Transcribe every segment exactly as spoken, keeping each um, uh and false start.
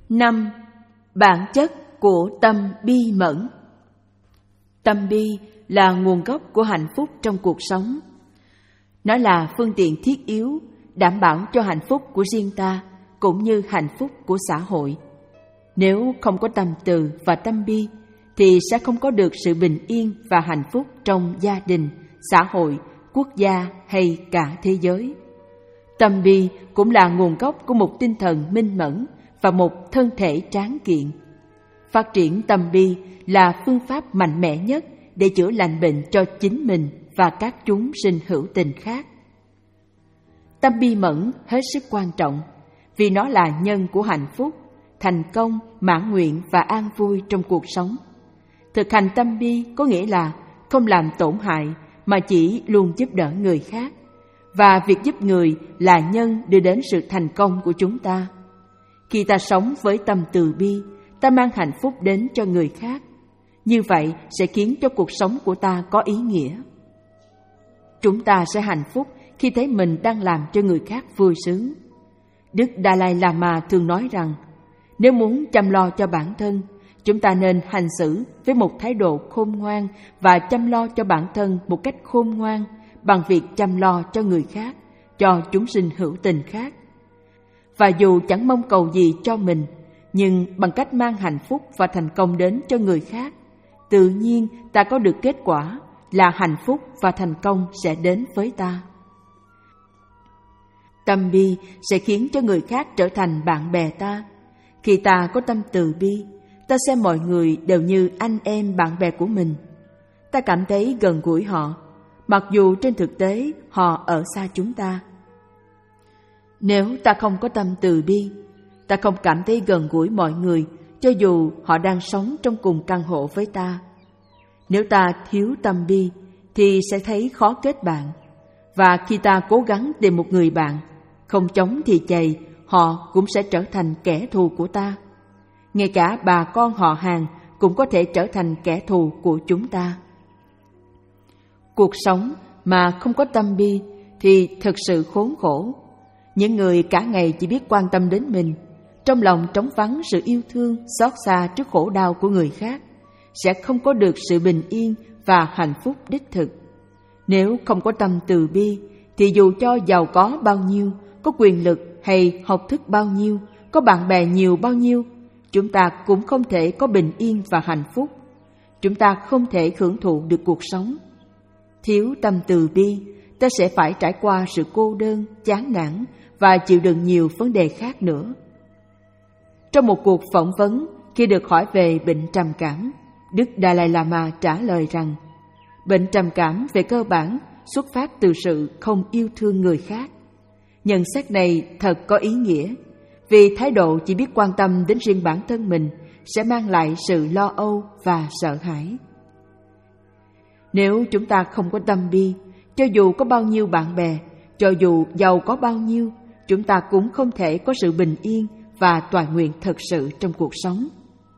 Năm. Bản chất của tâm bi mẫn. Tâm bi là nguồn gốc của hạnh phúc trong cuộc sống. Nó là phương tiện thiết yếu đảm bảo cho hạnh phúc của riêng ta cũng như hạnh phúc của xã hội. Nếu không có tâm từ và tâm bi thì sẽ không có được sự bình yên và hạnh phúc trong gia đình, xã hội, quốc gia hay cả thế giới. Tâm bi cũng là nguồn gốc của một tinh thần minh mẫn và một thân thể tráng kiện. Phát triển tâm bi là phương pháp mạnh mẽ nhất để chữa lành bệnh cho chính mình và các chúng sinh hữu tình khác. Tâm bi mẫn hết sức quan trọng vì nó là nhân của hạnh phúc, thành công, mãn nguyện và an vui trong cuộc sống. Thực hành tâm bi có nghĩa là không làm tổn hại mà chỉ luôn giúp đỡ người khác, và việc giúp người là nhân đưa đến sự thành công của chúng ta. Khi ta sống với tâm từ bi, ta mang hạnh phúc đến cho người khác. Như vậy sẽ khiến cho cuộc sống của ta có ý nghĩa. Chúng ta sẽ hạnh phúc khi thấy mình đang làm cho người khác vui sướng. Đức Dalai Lama thường nói rằng, nếu muốn chăm lo cho bản thân, chúng ta nên hành xử với một thái độ khôn ngoan và chăm lo cho bản thân một cách khôn ngoan bằng việc chăm lo cho người khác, cho chúng sinh hữu tình khác. Và dù chẳng mong cầu gì cho mình, nhưng bằng cách mang hạnh phúc và thành công đến cho người khác, tự nhiên ta có được kết quả là hạnh phúc và thành công sẽ đến với ta. Tâm bi sẽ khiến cho người khác trở thành bạn bè ta. Khi ta có tâm từ bi, ta xem mọi người đều như anh em bạn bè của mình. Ta cảm thấy gần gũi họ, mặc dù trên thực tế họ ở xa chúng ta. Nếu ta không có tâm từ bi, ta không cảm thấy gần gũi mọi người, cho dù họ đang sống trong cùng căn hộ với ta. Nếu ta thiếu tâm bi, thì sẽ thấy khó kết bạn. Và khi ta cố gắng tìm một người bạn, không chống thì chày, họ cũng sẽ trở thành kẻ thù của ta. Ngay cả bà con họ hàng cũng có thể trở thành kẻ thù của chúng ta. Cuộc sống mà không có tâm bi thì thực sự khốn khổ. Những người cả ngày chỉ biết quan tâm đến mình, trong lòng trống vắng sự yêu thương, xót xa trước khổ đau của người khác, sẽ không có được sự bình yên và hạnh phúc đích thực. Nếu không có tâm từ bi, thì dù cho giàu có bao nhiêu, có quyền lực hay học thức bao nhiêu, có bạn bè nhiều bao nhiêu, chúng ta cũng không thể có bình yên và hạnh phúc. Chúng ta không thể hưởng thụ được cuộc sống. Thiếu tâm từ bi, ta sẽ phải trải qua sự cô đơn, chán nản và chịu đựng nhiều vấn đề khác nữa. Trong một cuộc phỏng vấn, khi được hỏi về bệnh trầm cảm, Đức Dalai Lama trả lời rằng, bệnh trầm cảm về cơ bản xuất phát từ sự không yêu thương người khác. Nhận xét này thật có ý nghĩa, vì thái độ chỉ biết quan tâm đến riêng bản thân mình sẽ mang lại sự lo âu và sợ hãi. Nếu chúng ta không có tâm bi, cho dù có bao nhiêu bạn bè, cho dù giàu có bao nhiêu, chúng ta cũng không thể có sự bình yên và toại nguyện thật sự trong cuộc sống.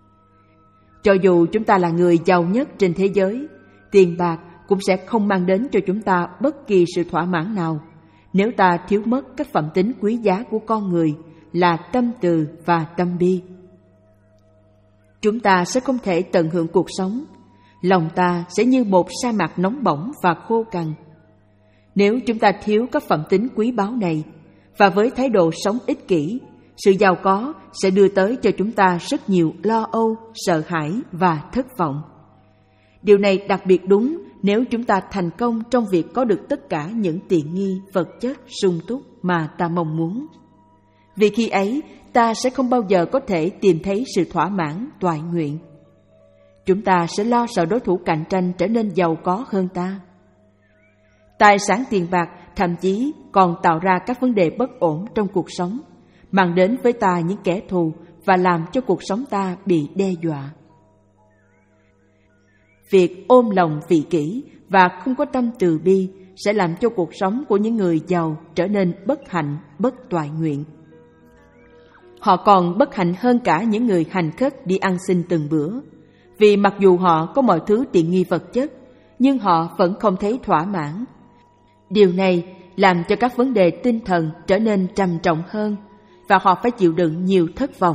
Cho dù chúng ta là người giàu nhất trên thế giới, tiền bạc cũng sẽ không mang đến cho chúng ta bất kỳ sự thỏa mãn nào nếu ta thiếu mất các phẩm tính quý giá của con người là tâm từ và tâm bi. Chúng ta sẽ không thể tận hưởng cuộc sống, lòng ta sẽ như một sa mạc nóng bỏng và khô cằn. Nếu chúng ta thiếu các phẩm tính quý báu này, và với thái độ sống ích kỷ, sự giàu có sẽ đưa tới cho chúng ta rất nhiều lo âu, sợ hãi và thất vọng. Điều này đặc biệt đúng nếu chúng ta thành công trong việc có được tất cả những tiện nghi vật chất sung túc mà ta mong muốn. Vì khi ấy, ta sẽ không bao giờ có thể tìm thấy sự thỏa mãn, toại nguyện. Chúng ta sẽ lo sợ đối thủ cạnh tranh trở nên giàu có hơn ta. Tài sản tiền bạc thậm chí còn tạo ra các vấn đề bất ổn trong cuộc sống, mang đến với ta những kẻ thù và làm cho cuộc sống ta bị đe dọa. Việc ôm lòng vị kỷ và không có tâm từ bi sẽ làm cho cuộc sống của những người giàu trở nên bất hạnh, bất toại nguyện. Họ còn bất hạnh hơn cả những người hành khất đi ăn xin từng bữa, vì mặc dù họ có mọi thứ tiện nghi vật chất, nhưng họ vẫn không thấy thỏa mãn. Điều này làm cho các vấn đề tinh thần trở nên trầm trọng hơn, và họ phải chịu đựng nhiều thất vọng,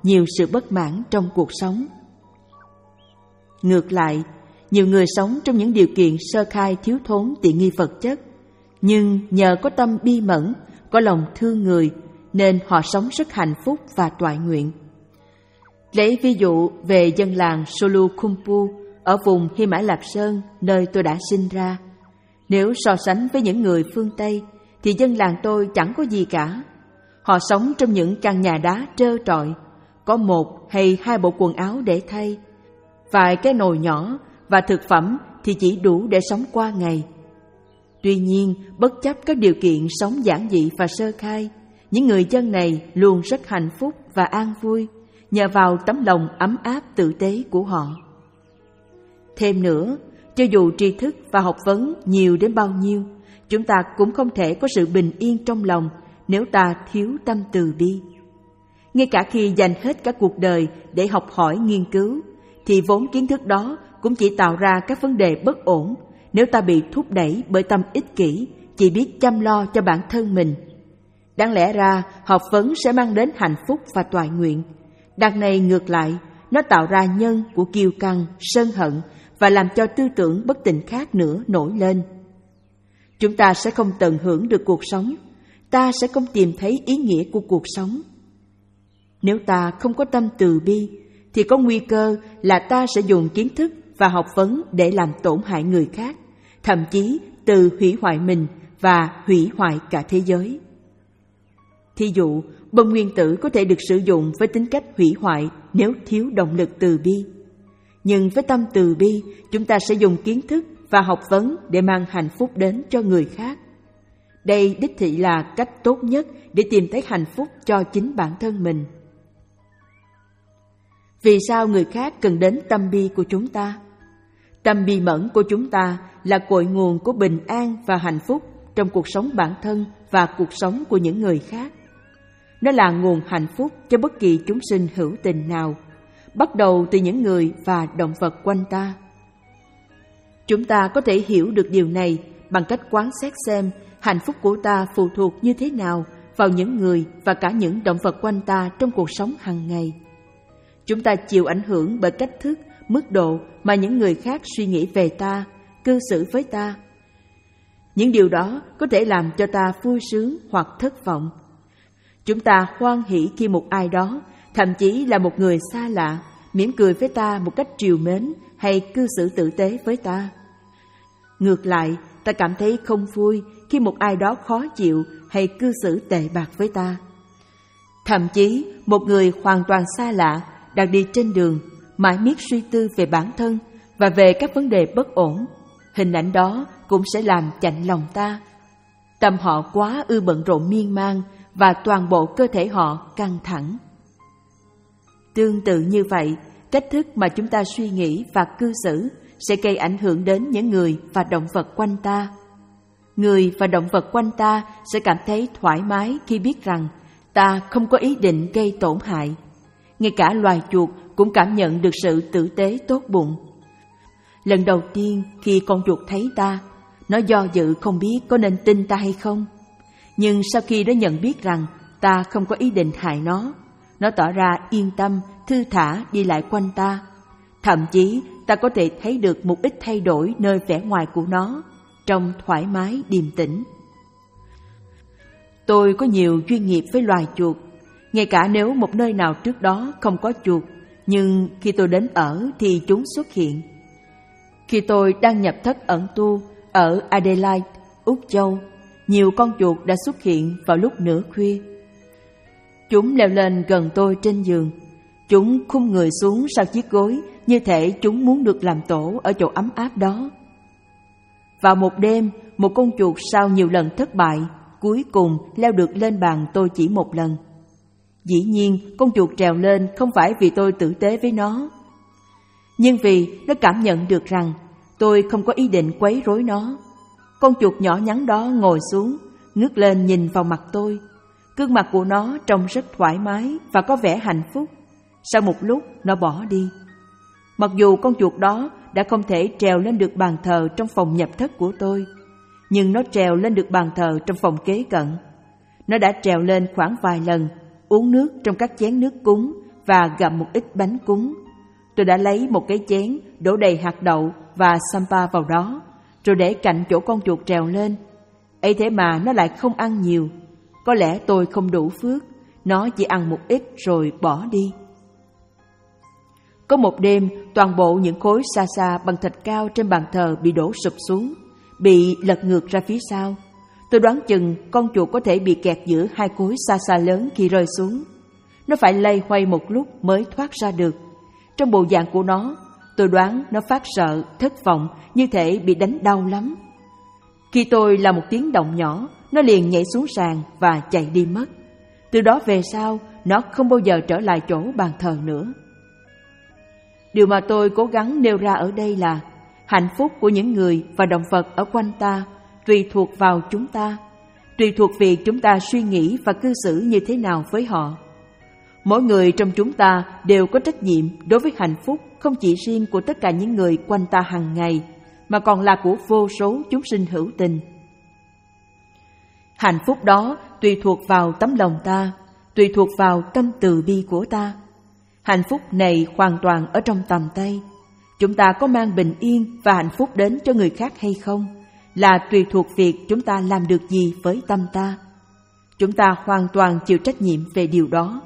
nhiều sự bất mãn trong cuộc sống. Ngược lại, nhiều người sống trong những điều kiện sơ khai thiếu thốn tiện nghi vật chất, nhưng nhờ có tâm bi mẫn, có lòng thương người, nên họ sống rất hạnh phúc và toại nguyện. Lấy ví dụ về dân làng Solukhumpu ở vùng Hy Mã Lạp Sơn, nơi tôi đã sinh ra. Nếu so sánh với những người phương Tây, thì dân làng tôi chẳng có gì cả. Họ sống trong những căn nhà đá trơ trọi, có một hay hai bộ quần áo để thay, vài cái nồi nhỏ, và thực phẩm thì chỉ đủ để sống qua ngày. Tuy nhiên, bất chấp các điều kiện sống giản dị và sơ khai, những người dân này luôn rất hạnh phúc và an vui nhờ vào tấm lòng ấm áp tử tế của họ. Thêm nữa, cho dù tri thức và học vấn nhiều đến bao nhiêu, chúng ta cũng không thể có sự bình yên trong lòng nếu ta thiếu tâm từ bi. Ngay cả khi dành hết cả cuộc đời để học hỏi nghiên cứu, thì vốn kiến thức đó cũng chỉ tạo ra các vấn đề bất ổn nếu ta bị thúc đẩy bởi tâm ích kỷ, chỉ biết chăm lo cho bản thân mình. Đáng lẽ ra, học vấn sẽ mang đến hạnh phúc và toại nguyện. Đằng này ngược lại, nó tạo ra nhân của kiêu căng, sân hận và làm cho tư tưởng bất tịnh khác nữa nổi lên. Chúng ta sẽ không tận hưởng được cuộc sống, ta sẽ không tìm thấy ý nghĩa của cuộc sống. Nếu ta không có tâm từ bi, thì có nguy cơ là ta sẽ dùng kiến thức và học vấn để làm tổn hại người khác, thậm chí từ hủy hoại mình và hủy hoại cả thế giới. Thí dụ, bom nguyên tử có thể được sử dụng với tính cách hủy hoại nếu thiếu động lực từ bi. Nhưng với tâm từ bi, chúng ta sẽ dùng kiến thức và học vấn để mang hạnh phúc đến cho người khác. Đây đích thị là cách tốt nhất để tìm thấy hạnh phúc cho chính bản thân mình. Vì sao người khác cần đến tâm bi của chúng ta? Tâm bi mẫn của chúng ta là cội nguồn của bình an và hạnh phúc trong cuộc sống bản thân và cuộc sống của những người khác. Nó là nguồn hạnh phúc cho bất kỳ chúng sinh hữu tình nào, bắt đầu từ những người và động vật quanh ta. Chúng ta có thể hiểu được điều này bằng cách quán xét xem hạnh phúc của ta phụ thuộc như thế nào vào những người và cả những động vật quanh ta trong cuộc sống hàng ngày. Chúng ta chịu ảnh hưởng bởi cách thức, mức độ mà những người khác suy nghĩ về ta, cư xử với ta. Những điều đó có thể làm cho ta vui sướng hoặc thất vọng. Chúng ta hoan hỉ khi một ai đó, thậm chí là một người xa lạ, mỉm cười với ta một cách trìu mến hay cư xử tử tế với ta. Ngược lại, ta cảm thấy không vui khi một ai đó khó chịu hay cư xử tệ bạc với ta. Thậm chí, một người hoàn toàn xa lạ đang đi trên đường, mãi miết suy tư về bản thân và về các vấn đề bất ổn, hình ảnh đó cũng sẽ làm chạnh lòng ta. Tâm họ quá ư bận rộn miên man và toàn bộ cơ thể họ căng thẳng. Tương tự như vậy, cách thức mà chúng ta suy nghĩ và cư xử sẽ gây ảnh hưởng đến những người và động vật quanh ta. Người và động vật quanh ta sẽ cảm thấy thoải mái khi biết rằng ta không có ý định gây tổn hại. Ngay cả loài chuột cũng cảm nhận được sự tử tế tốt bụng. Lần đầu tiên khi con chuột thấy ta, nó do dự không biết có nên tin ta hay không. Nhưng sau khi nó nhận biết rằng ta không có ý định hại nó, nó tỏ ra yên tâm, thư thả đi lại quanh ta. Thậm chí ta có thể thấy được một ít thay đổi nơi vẻ ngoài của nó, trông thoải mái điềm tĩnh. Tôi có nhiều duyên nghiệp với loài chuột, ngay cả nếu một nơi nào trước đó không có chuột, nhưng khi tôi đến ở thì chúng xuất hiện. Khi tôi đang nhập thất ẩn tu ở Adelaide, Úc Châu, nhiều con chuột đã xuất hiện vào lúc nửa khuya. Chúng leo lên gần tôi trên giường. Chúng khum người xuống sau chiếc gối, như thể chúng muốn được làm tổ ở chỗ ấm áp đó. Vào một đêm, một con chuột sau nhiều lần thất bại, cuối cùng leo được lên bàn tôi chỉ một lần. Dĩ nhiên, con chuột trèo lên không phải vì tôi tử tế với nó, nhưng vì nó cảm nhận được rằng tôi không có ý định quấy rối nó. Con chuột nhỏ nhắn đó ngồi xuống, ngước lên nhìn vào mặt tôi. Gương mặt của nó trông rất thoải mái và có vẻ hạnh phúc. Sau một lúc, nó bỏ đi. Mặc dù con chuột đó đã không thể trèo lên được bàn thờ trong phòng nhập thất của tôi, nhưng nó trèo lên được bàn thờ trong phòng kế cận. Nó đã trèo lên khoảng vài lần, uống nước trong các chén nước cúng và gặm một ít bánh cúng. Tôi đã lấy một cái chén đổ đầy hạt đậu và sampa vào đó, rồi để cạnh chỗ con chuột trèo lên. Ấy thế mà nó lại không ăn nhiều. Có lẽ tôi không đủ phước, nó chỉ ăn một ít rồi bỏ đi. Có một đêm, toàn bộ những khối sa sa bằng thạch cao trên bàn thờ bị đổ sụp xuống, bị lật ngược ra phía sau. Tôi đoán chừng con chuột có thể bị kẹt giữa hai khối sa sa lớn khi rơi xuống. Nó phải lay hoay một lúc mới thoát ra được. Trong bộ dạng của nó, tôi đoán nó phát sợ, thất vọng, như thể bị đánh đau lắm. Khi tôi làm một tiếng động nhỏ, nó liền nhảy xuống sàn và chạy đi mất. Từ đó về sau, nó không bao giờ trở lại chỗ bàn thờ nữa. Điều mà tôi cố gắng nêu ra ở đây là hạnh phúc của những người và động vật ở quanh ta tùy thuộc vào chúng ta, tùy thuộc việc chúng ta suy nghĩ và cư xử như thế nào với họ. Mỗi người trong chúng ta đều có trách nhiệm đối với hạnh phúc không chỉ riêng của tất cả những người quanh ta hàng ngày, mà còn là của vô số chúng sinh hữu tình. Hạnh phúc đó tùy thuộc vào tấm lòng ta, tùy thuộc vào tâm từ bi của ta. Hạnh phúc này hoàn toàn ở trong tầm tay. Chúng ta có mang bình yên và hạnh phúc đến cho người khác hay không là tùy thuộc việc chúng ta làm được gì với tâm ta. Chúng ta hoàn toàn chịu trách nhiệm về điều đó.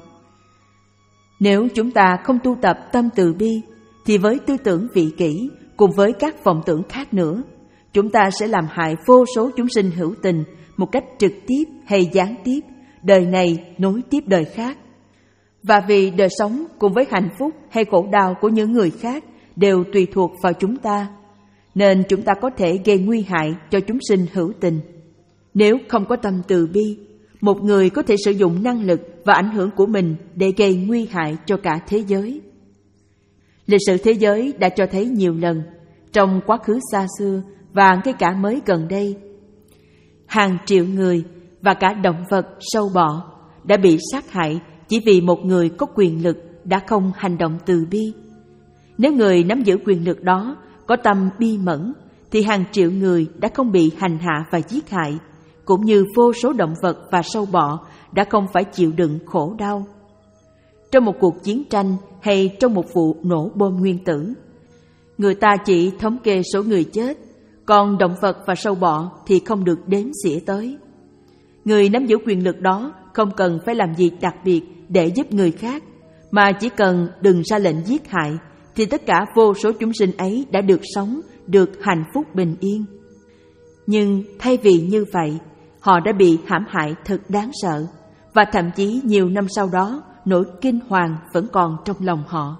Nếu chúng ta không tu tập tâm từ bi, thì với tư tưởng vị kỷ cùng với các vọng tưởng khác nữa, chúng ta sẽ làm hại vô số chúng sinh hữu tình một cách trực tiếp hay gián tiếp, đời này nối tiếp đời khác. Và vì đời sống cùng với hạnh phúc hay khổ đau của những người khác đều tùy thuộc vào chúng ta, nên chúng ta có thể gây nguy hại cho chúng sinh hữu tình. Nếu không có tâm từ bi, một người có thể sử dụng năng lực và ảnh hưởng của mình để gây nguy hại cho cả thế giới. Lịch sử thế giới đã cho thấy nhiều lần, trong quá khứ xa xưa và ngay cả mới gần đây, hàng triệu người và cả động vật, sâu bọ đã bị sát hại chỉ vì một người có quyền lực đã không hành động từ bi. Nếu người nắm giữ quyền lực đó có tâm bi mẫn, thì hàng triệu người đã không bị hành hạ và giết hại, cũng như vô số động vật và sâu bọ đã không phải chịu đựng khổ đau. Trong một cuộc chiến tranh hay trong một vụ nổ bom nguyên tử, người ta chỉ thống kê số người chết, còn động vật và sâu bọ thì không được đếm xỉa tới. Người nắm giữ quyền lực đó không cần phải làm gì đặc biệt để giúp người khác, mà chỉ cần đừng ra lệnh giết hại, thì tất cả vô số chúng sinh ấy đã được sống, được hạnh phúc bình yên. Nhưng thay vì như vậy, họ đã bị hãm hại thật đáng sợ, và thậm chí nhiều năm sau đó, nỗi kinh hoàng vẫn còn trong lòng họ.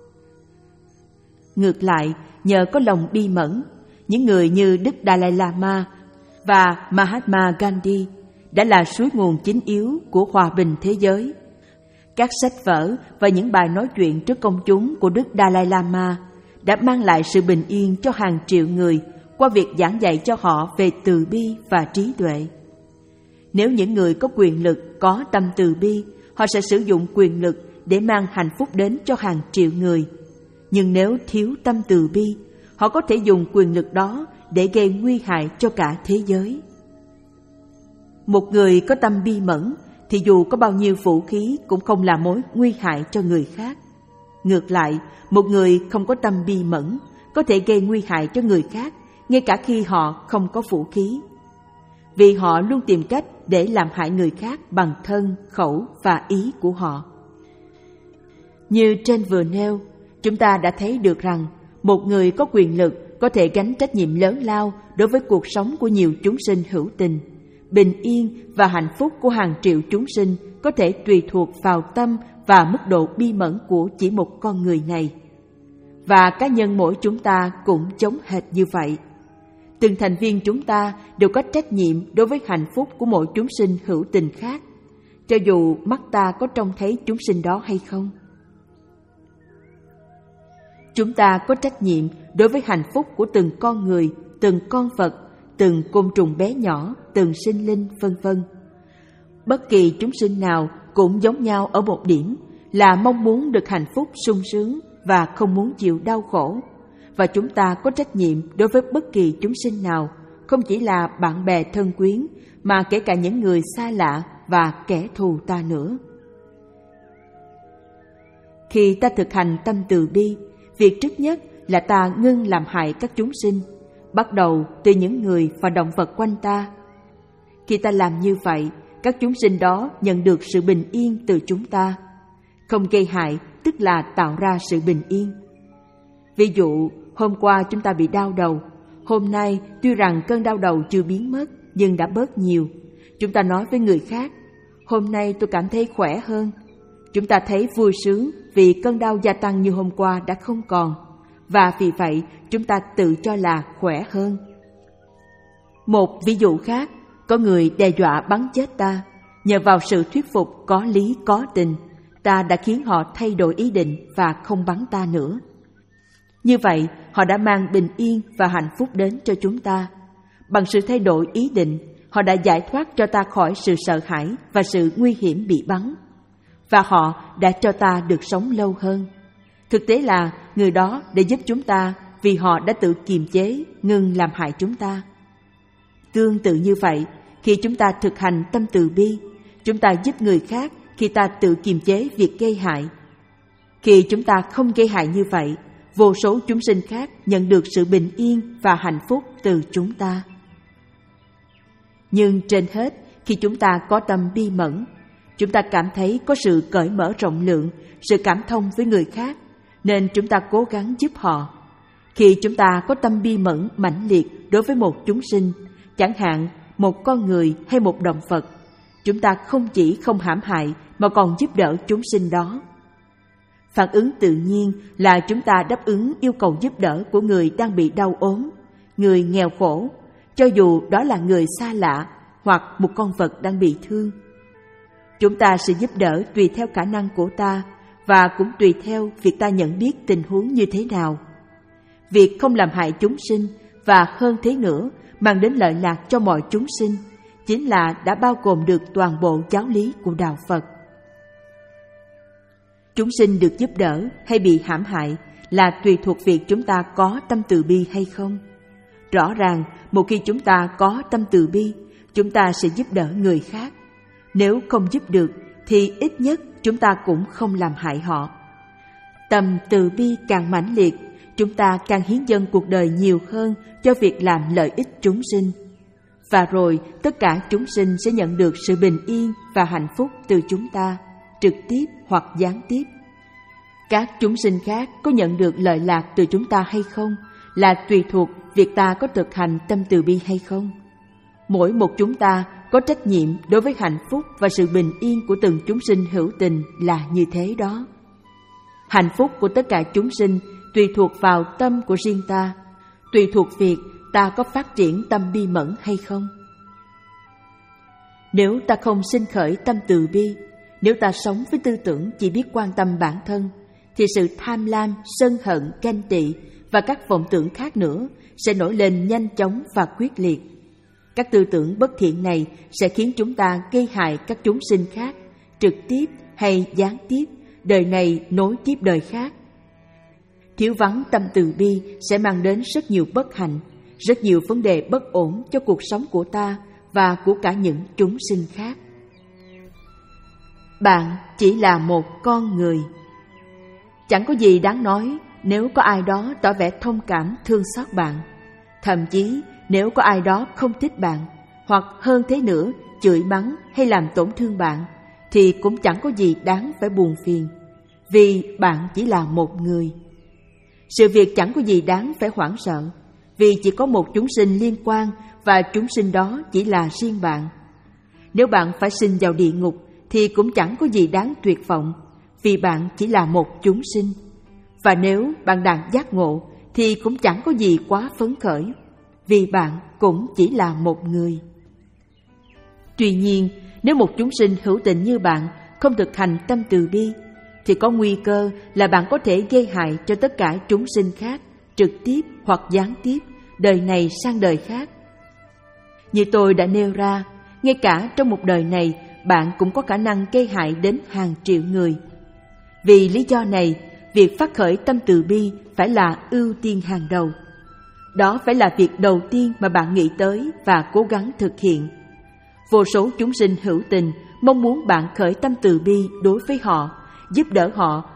Ngược lại, nhờ có lòng bi mẫn, những người như Đức Dalai Lama và Mahatma Gandhi đã là suối nguồn chính yếu của hòa bình thế giới. Các sách vở và những bài nói chuyện trước công chúng của Đức Dalai Lama đã mang lại sự bình yên cho hàng triệu người qua việc giảng dạy cho họ về từ bi và trí tuệ. Nếu những người có quyền lực có tâm từ bi, họ sẽ sử dụng quyền lực để mang hạnh phúc đến cho hàng triệu người. Nhưng nếu thiếu tâm từ bi, họ có thể dùng quyền lực đó để gây nguy hại cho cả thế giới. Một người có tâm bi mẫn thì dù có bao nhiêu vũ khí cũng không là mối nguy hại cho người khác. Ngược lại, một người không có tâm bi mẫn có thể gây nguy hại cho người khác ngay cả khi họ không có vũ khí. Vì họ luôn tìm cách để làm hại người khác bằng thân, khẩu và ý của họ. Như trên vừa nêu, chúng ta đã thấy được rằng một người có quyền lực có thể gánh trách nhiệm lớn lao đối với cuộc sống của nhiều chúng sinh hữu tình. Bình yên và hạnh phúc của hàng triệu chúng sinh có thể tùy thuộc vào tâm và mức độ bi mẫn của chỉ một con người này. Và cá nhân mỗi chúng ta cũng giống hệt như vậy. Từng thành viên chúng ta đều có trách nhiệm đối với hạnh phúc của mỗi chúng sinh hữu tình khác, cho dù mắt ta có trông thấy chúng sinh đó hay không. Chúng ta có trách nhiệm đối với hạnh phúc của từng con người, từng con vật, từng côn trùng bé nhỏ, từng sinh linh, vân vân. Bất kỳ chúng sinh nào cũng giống nhau ở một điểm là mong muốn được hạnh phúc sung sướng và không muốn chịu đau khổ. Và chúng ta có trách nhiệm đối với bất kỳ chúng sinh nào, không chỉ là bạn bè thân quyến, mà kể cả những người xa lạ và kẻ thù ta nữa. Khi ta thực hành tâm từ bi, việc trước nhất là ta ngưng làm hại các chúng sinh, bắt đầu từ những người và động vật quanh ta. Khi ta làm như vậy, các chúng sinh đó nhận được sự bình yên từ chúng ta. Không gây hại tức là tạo ra sự bình yên. Ví dụ, hôm qua chúng ta bị đau đầu. Hôm nay tuy rằng cơn đau đầu chưa biến mất nhưng đã bớt nhiều. Chúng ta nói với người khác, hôm nay tôi cảm thấy khỏe hơn. Chúng ta thấy vui sướng vì cơn đau gia tăng như hôm qua đã không còn, và vì vậy chúng ta tự cho là khỏe hơn. Một ví dụ khác, có người đe dọa bắn chết ta. Nhờ vào sự thuyết phục có lý có tình, ta đã khiến họ thay đổi ý định và không bắn ta nữa. Như vậy, họ đã mang bình yên và hạnh phúc đến cho chúng ta. Bằng sự thay đổi ý định, họ đã giải thoát cho ta khỏi sự sợ hãi và sự nguy hiểm bị bắn. Và họ đã cho ta được sống lâu hơn. Thực tế là người đó để giúp chúng ta vì họ đã tự kiềm chế, ngừng làm hại chúng ta. Tương tự như vậy, khi chúng ta thực hành tâm từ bi, chúng ta giúp người khác khi ta tự kiềm chế việc gây hại. Khi chúng ta không gây hại như vậy, vô số chúng sinh khác nhận được sự bình yên và hạnh phúc từ chúng ta. Nhưng trên hết, khi chúng ta có tâm bi mẫn, chúng ta cảm thấy có sự cởi mở rộng lượng, sự cảm thông với người khác, nên chúng ta cố gắng giúp họ. Khi chúng ta có tâm bi mẫn mãnh liệt đối với một chúng sinh, chẳng hạn một con người hay một động vật, chúng ta không chỉ không hãm hại mà còn giúp đỡ chúng sinh đó. Phản ứng tự nhiên là chúng ta đáp ứng yêu cầu giúp đỡ của người đang bị đau ốm, người nghèo khổ, cho dù đó là người xa lạ hoặc một con vật đang bị thương. Chúng ta sẽ giúp đỡ tùy theo khả năng của ta và cũng tùy theo việc ta nhận biết tình huống như thế nào. Việc không làm hại chúng sinh và hơn thế nữa mang đến lợi lạc cho mọi chúng sinh chính là đã bao gồm được toàn bộ giáo lý của Đạo Phật. Chúng sinh được giúp đỡ hay bị hãm hại là tùy thuộc việc chúng ta có tâm từ bi hay không. Rõ ràng, một khi chúng ta có tâm từ bi, chúng ta sẽ giúp đỡ người khác. Nếu không giúp được, thì ít nhất chúng ta cũng không làm hại họ. Tâm từ bi càng mãnh liệt, chúng ta càng hiến dâng cuộc đời nhiều hơn cho việc làm lợi ích chúng sinh. Và rồi, tất cả chúng sinh sẽ nhận được sự bình yên và hạnh phúc từ chúng ta, trực tiếp hoặc gián tiếp. Các chúng sinh khác có nhận được lợi lạc từ chúng ta hay không là tùy thuộc việc ta có thực hành tâm từ bi hay không. Mỗi một chúng ta có trách nhiệm đối với hạnh phúc và sự bình yên của từng chúng sinh hữu tình là như thế đó. Hạnh phúc của tất cả chúng sinh tùy thuộc vào tâm của riêng ta, tùy thuộc việc ta có phát triển tâm bi mẫn hay không. Nếu ta không sinh khởi tâm từ bi, nếu ta sống với tư tưởng chỉ biết quan tâm bản thân, thì sự tham lam, sân hận, ganh tị và các vọng tưởng khác nữa sẽ nổi lên nhanh chóng và quyết liệt. Các tư tưởng bất thiện này sẽ khiến chúng ta gây hại các chúng sinh khác, trực tiếp hay gián tiếp, đời này nối tiếp đời khác. Thiếu vắng tâm từ bi sẽ mang đến rất nhiều bất hạnh, rất nhiều vấn đề bất ổn cho cuộc sống của ta và của cả những chúng sinh khác. Bạn chỉ là một con người. Chẳng có gì đáng nói nếu có ai đó tỏ vẻ thông cảm thương xót bạn. Thậm chí nếu có ai đó không thích bạn, hoặc hơn thế nữa chửi mắng hay làm tổn thương bạn, thì cũng chẳng có gì đáng phải buồn phiền, vì bạn chỉ là một người. Sự việc chẳng có gì đáng phải hoảng sợ, vì chỉ có một chúng sinh liên quan và chúng sinh đó chỉ là riêng bạn. Nếu bạn phải sinh vào địa ngục thì cũng chẳng có gì đáng tuyệt vọng, vì bạn chỉ là một chúng sinh. Và nếu bạn đạt giác ngộ thì cũng chẳng có gì quá phấn khởi, vì bạn cũng chỉ là một người. Tuy nhiên, nếu một chúng sinh hữu tình như bạn không thực hành tâm từ bi, thì có nguy cơ là bạn có thể gây hại cho tất cả chúng sinh khác, trực tiếp hoặc gián tiếp, đời này sang đời khác. Như tôi đã nêu ra, ngay cả trong một đời này, bạn cũng có khả năng gây hại đến hàng triệu người. Vì lý do này, việc phát khởi tâm từ bi phải là ưu tiên hàng đầu. Đó phải là việc đầu tiên mà bạn nghĩ tới và cố gắng thực hiện. Vô số chúng sinh hữu tình mong muốn bạn khởi tâm từ bi đối với họ, giúp đỡ họ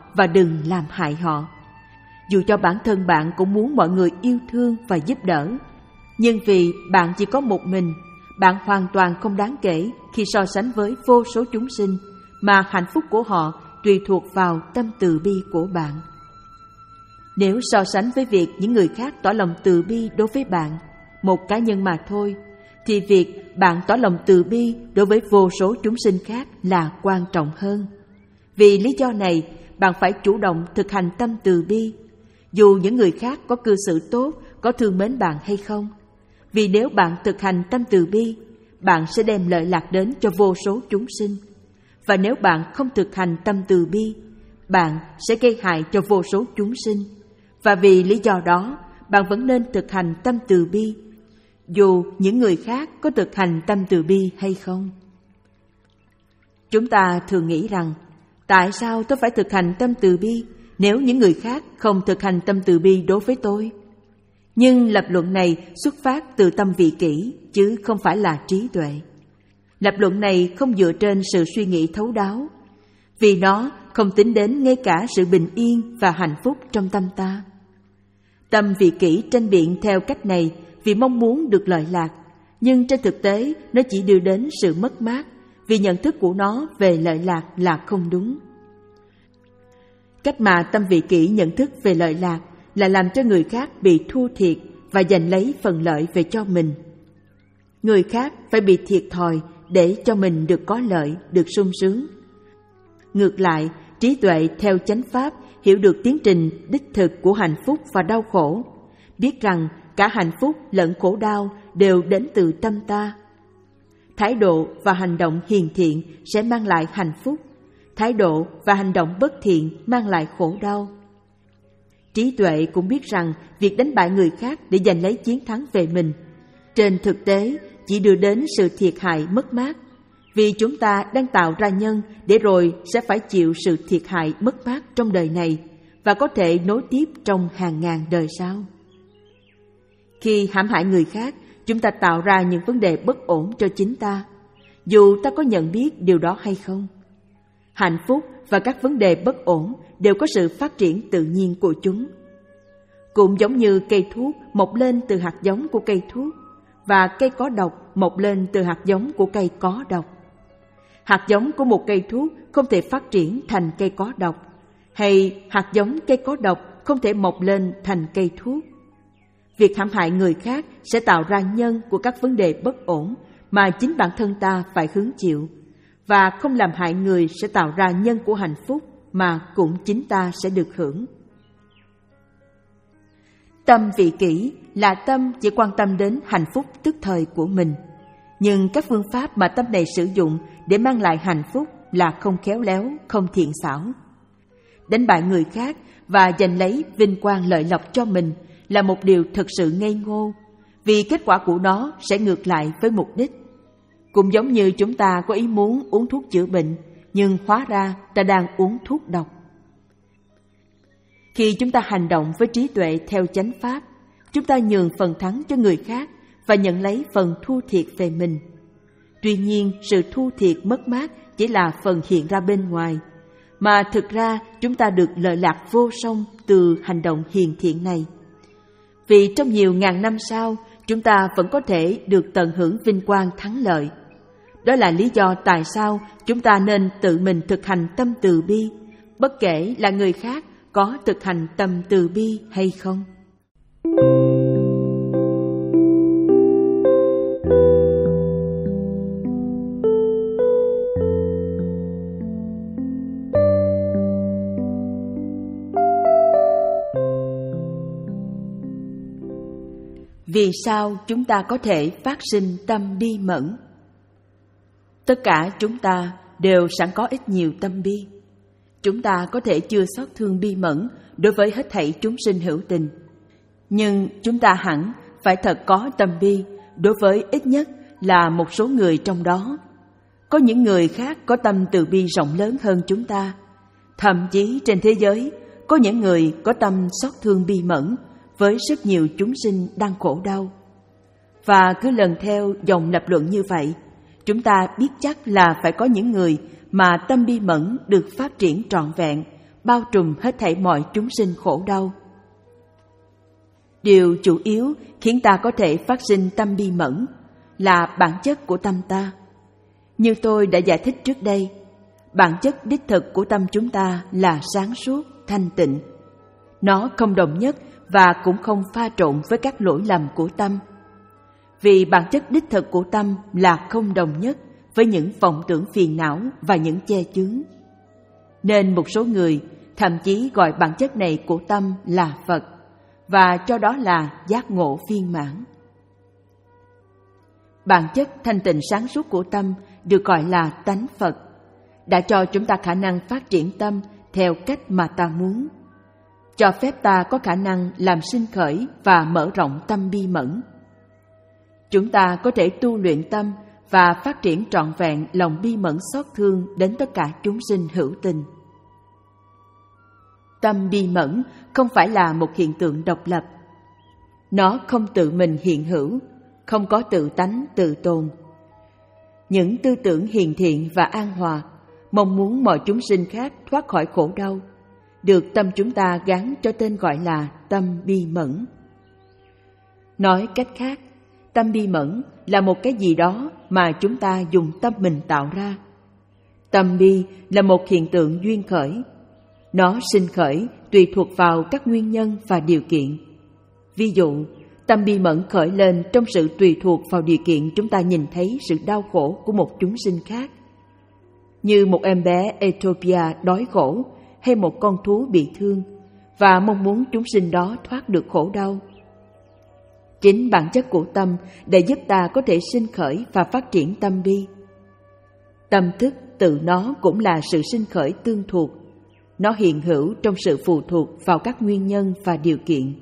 và đừng làm hại họ. Dù cho bản thân bạn cũng muốn mọi người yêu thương và giúp đỡ, nhưng vì bạn chỉ có một mình, bạn hoàn toàn không đáng kể khi so sánh với vô số chúng sinh mà hạnh phúc của họ tùy thuộc vào tâm từ bi của bạn. Nếu so sánh với việc những người khác tỏ lòng từ bi đối với bạn, một cá nhân mà thôi, thì việc bạn tỏ lòng từ bi đối với vô số chúng sinh khác là quan trọng hơn. Vì lý do này, bạn phải chủ động thực hành tâm từ bi, dù những người khác có cư xử tốt, có thương mến bạn hay không. Vì nếu bạn thực hành tâm từ bi, bạn sẽ đem lợi lạc đến cho vô số chúng sinh. Và nếu bạn không thực hành tâm từ bi, bạn sẽ gây hại cho vô số chúng sinh. Và vì lý do đó, bạn vẫn nên thực hành tâm từ bi, dù những người khác có thực hành tâm từ bi hay không. Chúng ta thường nghĩ rằng, tại sao tôi phải thực hành tâm từ bi nếu những người khác không thực hành tâm từ bi đối với tôi? Nhưng lập luận này xuất phát từ tâm vị kỷ, chứ không phải là trí tuệ. Lập luận này không dựa trên sự suy nghĩ thấu đáo, vì nó không tính đến ngay cả sự bình yên và hạnh phúc trong tâm ta. Tâm vị kỷ tranh biện theo cách này vì mong muốn được lợi lạc, nhưng trên thực tế nó chỉ đưa đến sự mất mát, vì nhận thức của nó về lợi lạc là không đúng. Cách mà tâm vị kỷ nhận thức về lợi lạc là làm cho người khác bị thua thiệt và giành lấy phần lợi về cho mình. Người khác phải bị thiệt thòi để cho mình được có lợi, được sung sướng. Ngược lại, trí tuệ theo chánh pháp hiểu được tiến trình đích thực của hạnh phúc và đau khổ, biết rằng cả hạnh phúc lẫn khổ đau đều đến từ tâm ta. Thái độ và hành động hiền thiện sẽ mang lại hạnh phúc, thái độ và hành động bất thiện mang lại khổ đau. Trí tuệ cũng biết rằng việc đánh bại người khác để giành lấy chiến thắng về mình, trên thực tế chỉ đưa đến sự thiệt hại mất mát, vì chúng ta đang tạo ra nhân để rồi sẽ phải chịu sự thiệt hại mất mát trong đời này và có thể nối tiếp trong hàng ngàn đời sau. Khi hãm hại người khác, chúng ta tạo ra những vấn đề bất ổn cho chính ta, dù ta có nhận biết điều đó hay không. Hạnh phúc và các vấn đề bất ổn đều có sự phát triển tự nhiên của chúng. Cũng giống như cây thuốc mọc lên từ hạt giống của cây thuốc, và cây có độc mọc lên từ hạt giống của cây có độc. Hạt giống của một cây thuốc không thể phát triển thành cây có độc, hay hạt giống cây có độc không thể mọc lên thành cây thuốc. Việc hãm hại người khác sẽ tạo ra nhân của các vấn đề bất ổn mà chính bản thân ta phải hứng chịu, và không làm hại người sẽ tạo ra nhân của hạnh phúc mà cũng chính ta sẽ được hưởng. Tâm vị kỷ là tâm chỉ quan tâm đến hạnh phúc tức thời của mình, nhưng các phương pháp mà tâm này sử dụng để mang lại hạnh phúc là không khéo léo, không thiện xảo. Đánh bại người khác và giành lấy vinh quang lợi lộc cho mình là một điều thật sự ngây ngô, vì kết quả của nó sẽ ngược lại với mục đích. Cũng giống như chúng ta có ý muốn uống thuốc chữa bệnh, nhưng hóa ra ta đang uống thuốc độc. Khi chúng ta hành động với trí tuệ theo chánh pháp, chúng ta nhường phần thắng cho người khác và nhận lấy phần thua thiệt về mình. Tuy nhiên, sự thua thiệt mất mát chỉ là phần hiện ra bên ngoài, mà thực ra chúng ta được lợi lạc vô song từ hành động hiền thiện này. Vì trong nhiều ngàn năm sau, chúng ta vẫn có thể được tận hưởng vinh quang thắng lợi. Đó là lý do tại sao chúng ta nên tự mình thực hành tâm từ bi, bất kể là người khác có thực hành tâm từ bi hay không. Vì sao chúng ta có thể phát sinh tâm bi mẫn? Tất cả chúng ta đều sẵn có ít nhiều tâm bi. Chúng ta có thể chưa xót thương bi mẫn đối với hết thảy chúng sinh hữu tình, nhưng chúng ta hẳn phải thật có tâm bi đối với ít nhất là một số người trong đó. Có những người khác có tâm từ bi rộng lớn hơn chúng ta. Thậm chí trên thế giới có những người có tâm xót thương bi mẫn với rất nhiều chúng sinh đang khổ đau. Và cứ lần theo dòng lập luận như vậy, chúng ta biết chắc là phải có những người mà tâm bi mẫn được phát triển trọn vẹn bao trùm hết thảy mọi chúng sinh khổ đau. Điều chủ yếu khiến ta có thể phát sinh tâm bi mẫn là bản chất của tâm ta. Như tôi đã giải thích trước đây, bản chất đích thực của tâm chúng ta là sáng suốt, thanh tịnh. Nó không đồng nhất và cũng không pha trộn với các lỗi lầm của tâm. Vì bản chất đích thực của tâm là không đồng nhất với những vọng tưởng phiền não và những che chướng. Nên một số người thậm chí gọi bản chất này của tâm là Phật và cho đó là giác ngộ viên mãn. Bản chất thanh tịnh sáng suốt của tâm được gọi là tánh Phật, đã cho chúng ta khả năng phát triển tâm theo cách mà ta muốn, cho phép ta có khả năng làm sinh khởi và mở rộng tâm bi mẫn. Chúng ta có thể tu luyện tâm và phát triển trọn vẹn lòng bi mẫn xót thương đến tất cả chúng sinh hữu tình. Tâm bi mẫn không phải là một hiện tượng độc lập. Nó không tự mình hiện hữu, không có tự tánh tự tồn. Những tư tưởng hiền thiện và an hòa, mong muốn mọi chúng sinh khác thoát khỏi khổ đau, được tâm chúng ta gắn cho tên gọi là tâm bi mẫn. Nói cách khác, tâm bi mẫn là một cái gì đó mà chúng ta dùng tâm mình tạo ra. Tâm bi là một hiện tượng duyên khởi. Nó sinh khởi tùy thuộc vào các nguyên nhân và điều kiện. Ví dụ, tâm bi mẫn khởi lên trong sự tùy thuộc vào điều kiện chúng ta nhìn thấy sự đau khổ của một chúng sinh khác. Như một em bé Ethiopia đói khổ hay một con thú bị thương và mong muốn chúng sinh đó thoát được khổ đau. Chính bản chất của tâm để giúp ta có thể sinh khởi và phát triển tâm bi. Tâm thức tự nó cũng là sự sinh khởi tương thuộc. Nó hiện hữu trong sự phụ thuộc vào các nguyên nhân và điều kiện.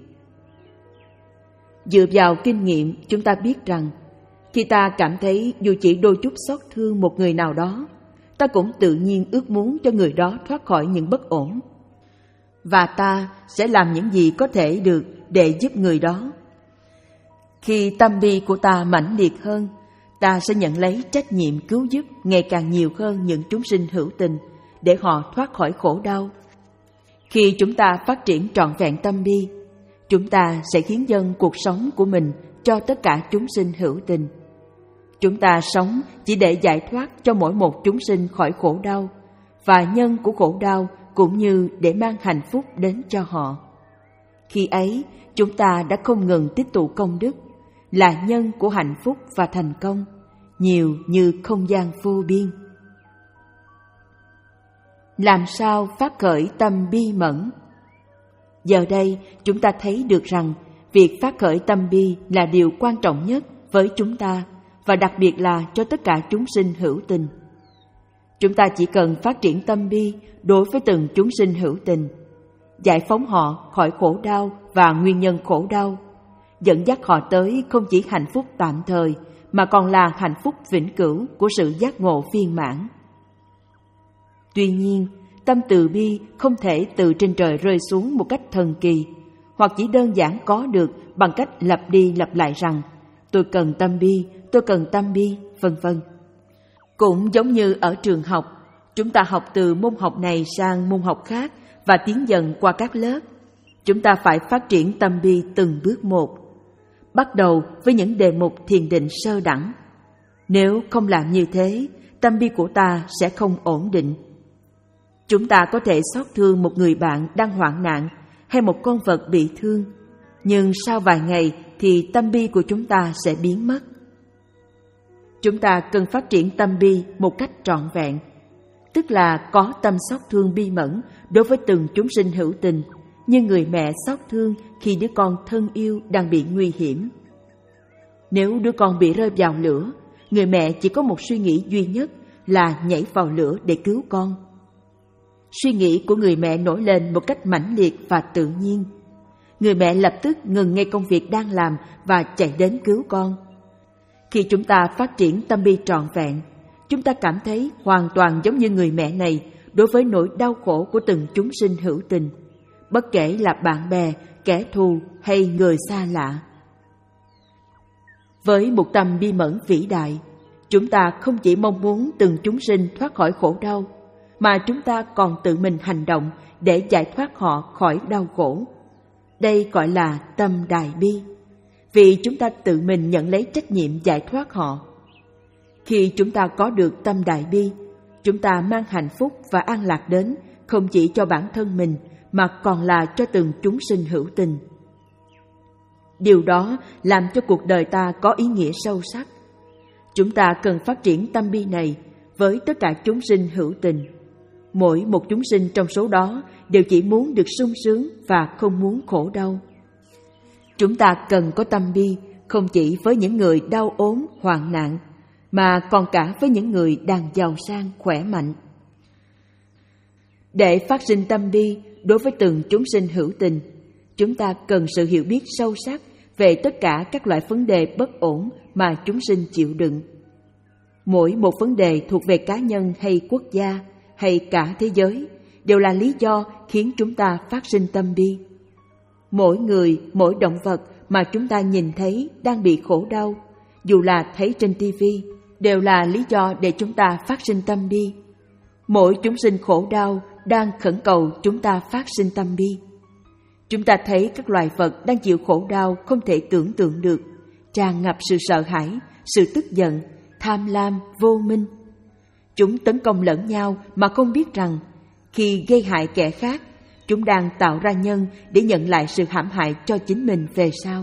Dựa vào kinh nghiệm, chúng ta biết rằng khi ta cảm thấy dù chỉ đôi chút xót thương một người nào đó, ta cũng tự nhiên ước muốn cho người đó thoát khỏi những bất ổn. Và ta sẽ làm những gì có thể được để giúp người đó. Khi tâm bi của ta mãnh liệt hơn, ta sẽ nhận lấy trách nhiệm cứu giúp ngày càng nhiều hơn những chúng sinh hữu tình để họ thoát khỏi khổ đau. Khi chúng ta phát triển trọn vẹn tâm bi, chúng ta sẽ hiến dâng cuộc sống của mình cho tất cả chúng sinh hữu tình. Chúng ta sống chỉ để giải thoát cho mỗi một chúng sinh khỏi khổ đau, và nhân của khổ đau cũng như để mang hạnh phúc đến cho họ. Khi ấy, chúng ta đã không ngừng tích tụ công đức, là nhân của hạnh phúc và thành công, nhiều như không gian vô biên. Làm sao phát khởi tâm bi mẫn? Giờ đây, chúng ta thấy được rằng việc phát khởi tâm bi là điều quan trọng nhất với chúng ta và đặc biệt là cho tất cả chúng sinh hữu tình. Chúng ta chỉ cần phát triển tâm bi đối với từng chúng sinh hữu tình, giải phóng họ khỏi khổ đau và nguyên nhân khổ đau, dẫn dắt họ tới không chỉ hạnh phúc tạm thời mà còn là hạnh phúc vĩnh cửu của sự giác ngộ viên mãn. Tuy nhiên, tâm từ bi không thể từ trên trời rơi xuống một cách thần kỳ, hoặc chỉ đơn giản có được bằng cách lặp đi lặp lại rằng tôi cần tâm bi, tôi cần tâm bi, vân vân. Cũng giống như ở trường học, chúng ta học từ môn học này sang môn học khác và tiến dần qua các lớp. Chúng ta phải phát triển tâm bi từng bước một, bắt đầu với những đề mục thiền định sơ đẳng. Nếu không làm như thế, tâm bi của ta sẽ không ổn định. Chúng ta có thể xót thương một người bạn đang hoạn nạn hay một con vật bị thương, nhưng sau vài ngày thì tâm bi của chúng ta sẽ biến mất. Chúng ta cần phát triển tâm bi một cách trọn vẹn, tức là có tâm xót thương bi mẫn đối với từng chúng sinh hữu tình, như người mẹ xót thương khi đứa con thân yêu đang bị nguy hiểm. Nếu đứa con bị rơi vào lửa, người mẹ chỉ có một suy nghĩ duy nhất là nhảy vào lửa để cứu con. Suy nghĩ của người mẹ nổi lên một cách mãnh liệt và tự nhiên. Người mẹ lập tức ngừng ngay công việc đang làm và chạy đến cứu con. Khi chúng ta phát triển tâm bi trọn vẹn, chúng ta cảm thấy hoàn toàn giống như người mẹ này đối với nỗi đau khổ của từng chúng sinh hữu tình, bất kể là bạn bè, kẻ thù hay người xa lạ. Với một tâm bi mẫn vĩ đại, chúng ta không chỉ mong muốn từng chúng sinh thoát khỏi khổ đau, mà chúng ta còn tự mình hành động để giải thoát họ khỏi đau khổ. Đây gọi là tâm đại bi, vì chúng ta tự mình nhận lấy trách nhiệm giải thoát họ. Khi chúng ta có được tâm đại bi, chúng ta mang hạnh phúc và an lạc đến không chỉ cho bản thân mình mà còn là cho từng chúng sinh hữu tình. Điều đó làm cho cuộc đời ta có ý nghĩa sâu sắc. Chúng ta cần phát triển tâm bi này với tất cả chúng sinh hữu tình. Mỗi một chúng sinh trong số đó đều chỉ muốn được sung sướng và không muốn khổ đau. Chúng ta cần có tâm bi không chỉ với những người đau ốm, hoạn nạn, mà còn cả với những người đang giàu sang, khỏe mạnh. Để phát sinh tâm bi đối với từng chúng sinh hữu tình, chúng ta cần sự hiểu biết sâu sắc về tất cả các loại vấn đề bất ổn mà chúng sinh chịu đựng. Mỗi một vấn đề thuộc về cá nhân hay quốc gia hay cả thế giới đều là lý do khiến chúng ta phát sinh tâm bi. Mỗi người, mỗi động vật mà chúng ta nhìn thấy đang bị khổ đau, dù là thấy trên ti vi, đều là lý do để chúng ta phát sinh tâm bi. Mỗi chúng sinh khổ đau đang khẩn cầu chúng ta phát sinh tâm bi. Chúng ta thấy các loài vật đang chịu khổ đau không thể tưởng tượng được, tràn ngập sự sợ hãi, sự tức giận, tham lam, vô minh. Chúng tấn công lẫn nhau mà không biết rằng khi gây hại kẻ khác, chúng đang tạo ra nhân để nhận lại sự hãm hại cho chính mình về sau.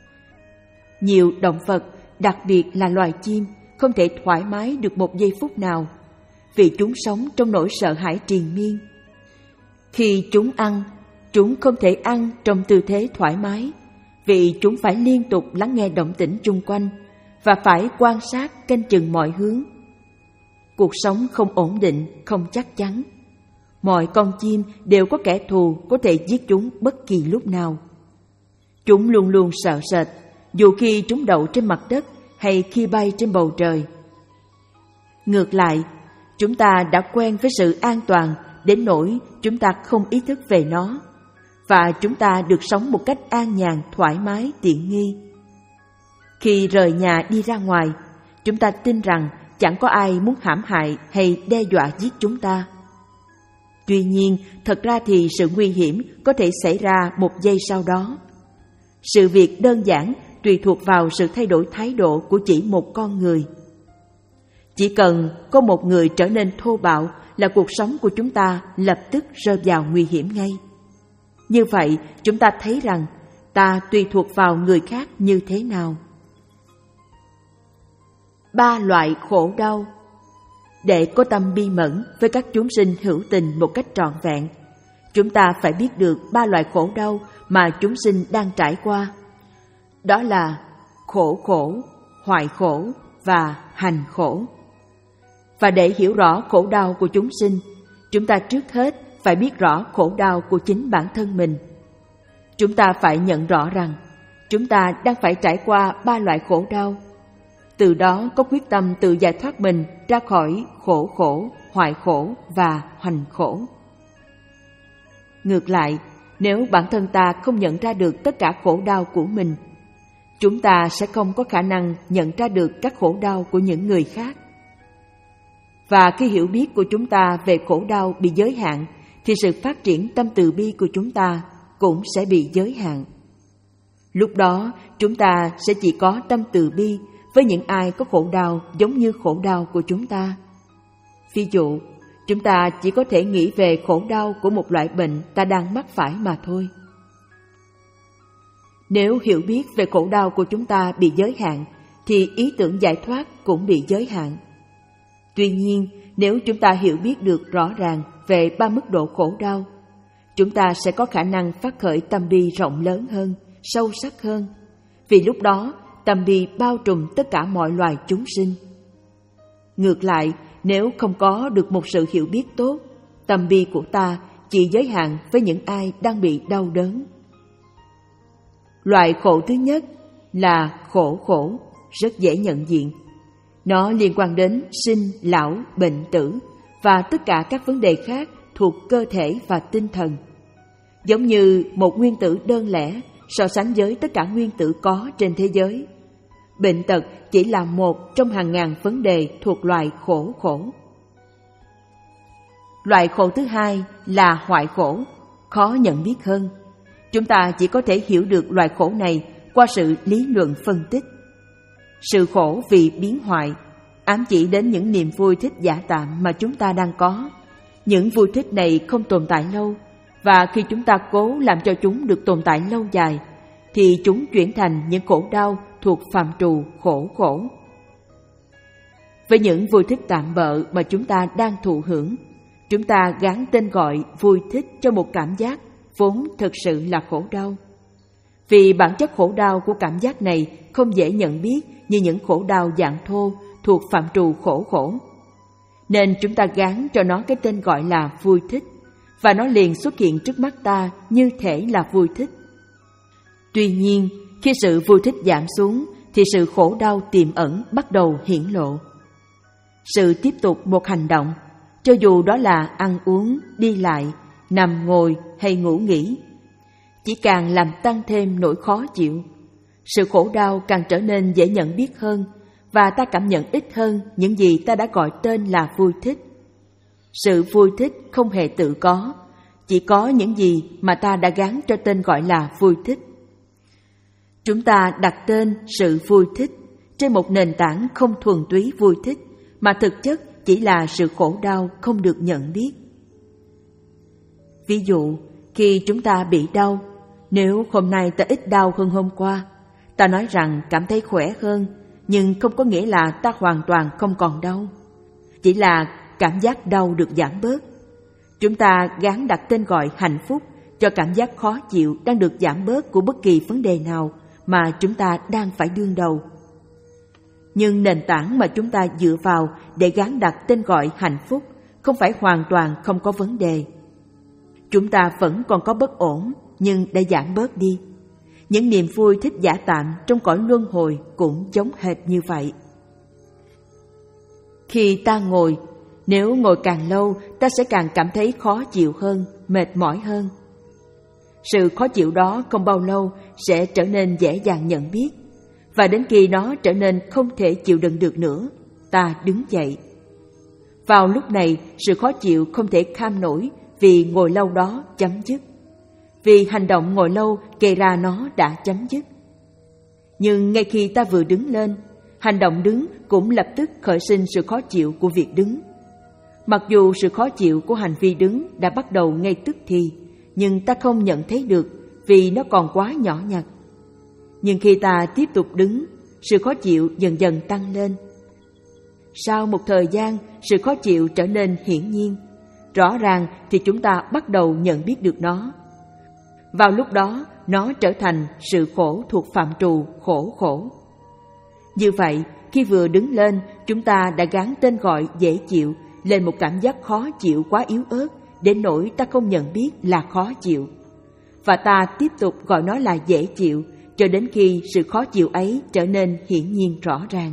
Nhiều động vật, đặc biệt là loài chim, không thể thoải mái được một giây phút nào, vì chúng sống trong nỗi sợ hãi triền miên. Khi chúng ăn, chúng không thể ăn trong tư thế thoải mái, vì chúng phải liên tục lắng nghe động tĩnh chung quanh và phải quan sát canh chừng mọi hướng. Cuộc sống không ổn định, không chắc chắn. Mọi con chim đều có kẻ thù có thể giết chúng bất kỳ lúc nào. Chúng luôn luôn sợ sệt, dù khi chúng đậu trên mặt đất hay khi bay trên bầu trời. Ngược lại, chúng ta đã quen với sự an toàn đến nỗi chúng ta không ý thức về nó, và chúng ta được sống một cách an nhàn, thoải mái, tiện nghi. Khi rời nhà đi ra ngoài, chúng ta tin rằng chẳng có ai muốn hãm hại hay đe dọa giết chúng ta. Tuy nhiên, thật ra thì sự nguy hiểm có thể xảy ra một giây sau đó. Sự việc đơn giản tùy thuộc vào sự thay đổi thái độ của chỉ một con người. Chỉ cần có một người trở nên thô bạo là cuộc sống của chúng ta lập tức rơi vào nguy hiểm ngay. Như vậy, chúng ta thấy rằng ta tùy thuộc vào người khác như thế nào. Ba loại khổ đau. Để có tâm bi mẫn với các chúng sinh hữu tình một cách trọn vẹn, chúng ta phải biết được ba loại khổ đau mà chúng sinh đang trải qua. Đó là khổ khổ, hoại khổ và hành khổ. Và để hiểu rõ khổ đau của chúng sinh, chúng ta trước hết phải biết rõ khổ đau của chính bản thân mình. Chúng ta phải nhận rõ rằng chúng ta đang phải trải qua ba loại khổ đau. Từ đó có quyết tâm tự giải thoát mình ra khỏi khổ khổ, hoại khổ và hành khổ. Ngược lại, nếu bản thân ta không nhận ra được tất cả khổ đau của mình, chúng ta sẽ không có khả năng nhận ra được các khổ đau của những người khác. Và khi hiểu biết của chúng ta về khổ đau bị giới hạn, thì sự phát triển tâm từ bi của chúng ta cũng sẽ bị giới hạn. Lúc đó, chúng ta sẽ chỉ có tâm từ bi với những ai có khổ đau giống như khổ đau của chúng ta. Ví dụ, chúng ta chỉ có thể nghĩ về khổ đau của một loại bệnh ta đang mắc phải mà thôi. Nếu hiểu biết về khổ đau của chúng ta bị giới hạn, thì ý tưởng giải thoát cũng bị giới hạn. Tuy nhiên, nếu chúng ta hiểu biết được rõ ràng về ba mức độ khổ đau, chúng ta sẽ có khả năng phát khởi tâm bi rộng lớn hơn, sâu sắc hơn, vì lúc đó tâm bi bao trùm tất cả mọi loài chúng sinh. Ngược lại, nếu không có được một sự hiểu biết tốt, tâm bi của ta chỉ giới hạn với những ai đang bị đau đớn. Loại khổ thứ nhất là khổ khổ, rất dễ nhận diện. Nó liên quan đến sinh, lão, bệnh tử và tất cả các vấn đề khác thuộc cơ thể và tinh thần. Giống như một nguyên tử đơn lẻ so sánh với tất cả nguyên tử có trên thế giới, bệnh tật chỉ là một trong hàng ngàn vấn đề thuộc loại khổ khổ. Loại khổ thứ hai là hoại khổ, khó nhận biết hơn. Chúng ta chỉ có thể hiểu được loại khổ này qua sự lý luận phân tích. Sự khổ vì biến hoại ám chỉ đến những niềm vui thích giả tạm mà chúng ta đang có. Những vui thích này không tồn tại lâu, và khi chúng ta cố làm cho chúng được tồn tại lâu dài, thì chúng chuyển thành những khổ đau thuộc phạm trù khổ khổ. Với những vui thích tạm bợ mà chúng ta đang thụ hưởng, chúng ta gán tên gọi vui thích cho một cảm giác vốn thực sự là khổ đau. Vì bản chất khổ đau của cảm giác này không dễ nhận biết như những khổ đau dạng thô thuộc phạm trù khổ khổ, nên chúng ta gán cho nó cái tên gọi là vui thích, và nó liền xuất hiện trước mắt ta như thể là vui thích. Tuy nhiên, khi sự vui thích giảm xuống thì sự khổ đau tiềm ẩn bắt đầu hiển lộ. Sự tiếp tục một hành động, cho dù đó là ăn uống, đi lại, nằm ngồi hay ngủ nghỉ, chỉ càng làm tăng thêm nỗi khó chịu. Sự khổ đau càng trở nên dễ nhận biết hơn, và ta cảm nhận ít hơn những gì ta đã gọi tên là vui thích. Sự vui thích không hề tự có, chỉ có những gì mà ta đã gán cho tên gọi là vui thích. Chúng ta đặt tên sự vui thích trên một nền tảng không thuần túy vui thích, mà thực chất chỉ là sự khổ đau không được nhận biết. Ví dụ, khi chúng ta bị đau, nếu hôm nay ta ít đau hơn hôm qua, ta nói rằng cảm thấy khỏe hơn, nhưng không có nghĩa là ta hoàn toàn không còn đau. Chỉ là cảm giác đau được giảm bớt. Chúng ta gán đặt tên gọi hạnh phúc cho cảm giác khó chịu đang được giảm bớt của bất kỳ vấn đề nào mà chúng ta đang phải đương đầu. Nhưng nền tảng mà chúng ta dựa vào để gán đặt tên gọi hạnh phúc không phải hoàn toàn không có vấn đề. Chúng ta vẫn còn có bất ổn, nhưng đã giảm bớt đi. Những niềm vui thích giả tạm trong cõi luân hồi cũng giống hệt như vậy. Khi ta ngồi, nếu ngồi càng lâu, ta sẽ càng cảm thấy khó chịu hơn, mệt mỏi hơn. Sự khó chịu đó không bao lâu sẽ trở nên dễ dàng nhận biết, và đến khi nó trở nên không thể chịu đựng được nữa, ta đứng dậy. Vào lúc này, sự khó chịu không thể kham nổi vì ngồi lâu đó chấm dứt. Vì hành động ngồi lâu gây ra nó đã chấm dứt. Nhưng ngay khi ta vừa đứng lên, hành động đứng cũng lập tức khởi sinh sự khó chịu của việc đứng. Mặc dù sự khó chịu của hành vi đứng đã bắt đầu ngay tức thì, nhưng ta không nhận thấy được vì nó còn quá nhỏ nhặt. Nhưng khi ta tiếp tục đứng, sự khó chịu dần dần tăng lên. Sau một thời gian, sự khó chịu trở nên hiển nhiên. Rõ ràng thì chúng ta bắt đầu nhận biết được nó. Vào lúc đó, nó trở thành sự khổ thuộc phạm trù khổ khổ. Như vậy, khi vừa đứng lên, chúng ta đã gắn tên gọi dễ chịu lên một cảm giác khó chịu quá yếu ớt, đến nỗi ta không nhận biết là khó chịu. Và ta tiếp tục gọi nó là dễ chịu, cho đến khi sự khó chịu ấy trở nên hiển nhiên rõ ràng.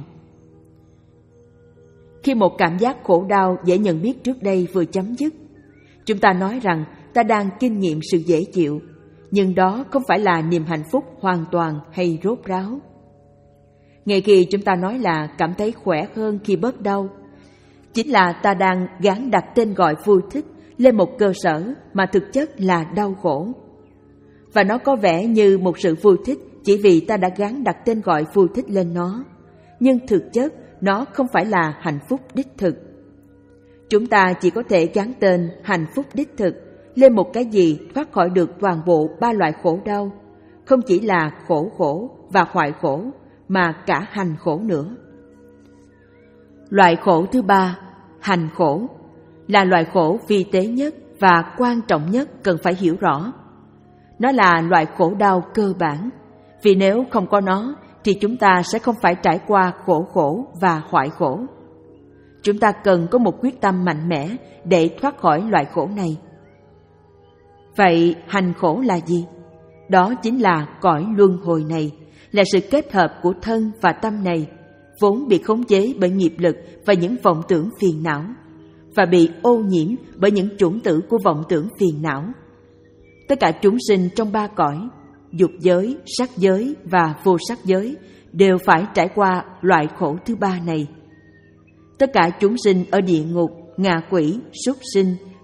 Khi một cảm giác khổ đau dễ nhận biết trước đây vừa chấm dứt, chúng ta nói rằng ta đang kinh nghiệm sự dễ chịu, nhưng đó không phải là niềm hạnh phúc hoàn toàn hay rốt ráo. Ngay khi chúng ta nói là cảm thấy khỏe hơn khi bớt đau, chính là ta đang gán đặt tên gọi vui thích lên một cơ sở mà thực chất là đau khổ. Và nó có vẻ như một sự vui thích chỉ vì ta đã gán đặt tên gọi vui thích lên nó, nhưng thực chất nó không phải là hạnh phúc đích thực. Chúng ta chỉ có thể gán tên hạnh phúc đích thực lên một cái gì thoát khỏi được toàn bộ ba loại khổ đau, không chỉ là khổ khổ và hoại khổ, mà cả hành khổ nữa. Loại khổ thứ ba, hành khổ, là loại khổ vi tế nhất và quan trọng nhất cần phải hiểu rõ. Nó là loại khổ đau cơ bản, vì nếu không có nó thì chúng ta sẽ không phải trải qua khổ khổ và hoại khổ. Chúng ta cần có một quyết tâm mạnh mẽ để thoát khỏi loại khổ này. Vậy hành khổ là gì? Đó chính là cõi luân hồi này, là sự kết hợp của thân và tâm này, vốn bị khống chế bởi nghiệp lực và những vọng tưởng phiền não, và bị ô nhiễm bởi những chủng tử của vọng tưởng phiền não. Tất cả chúng sinh trong ba cõi, dục giới, sắc giới và vô sắc giới, đều phải trải qua loại khổ thứ ba này. Tất cả chúng sinh ở địa ngục, ngạ quỷ, súc sinh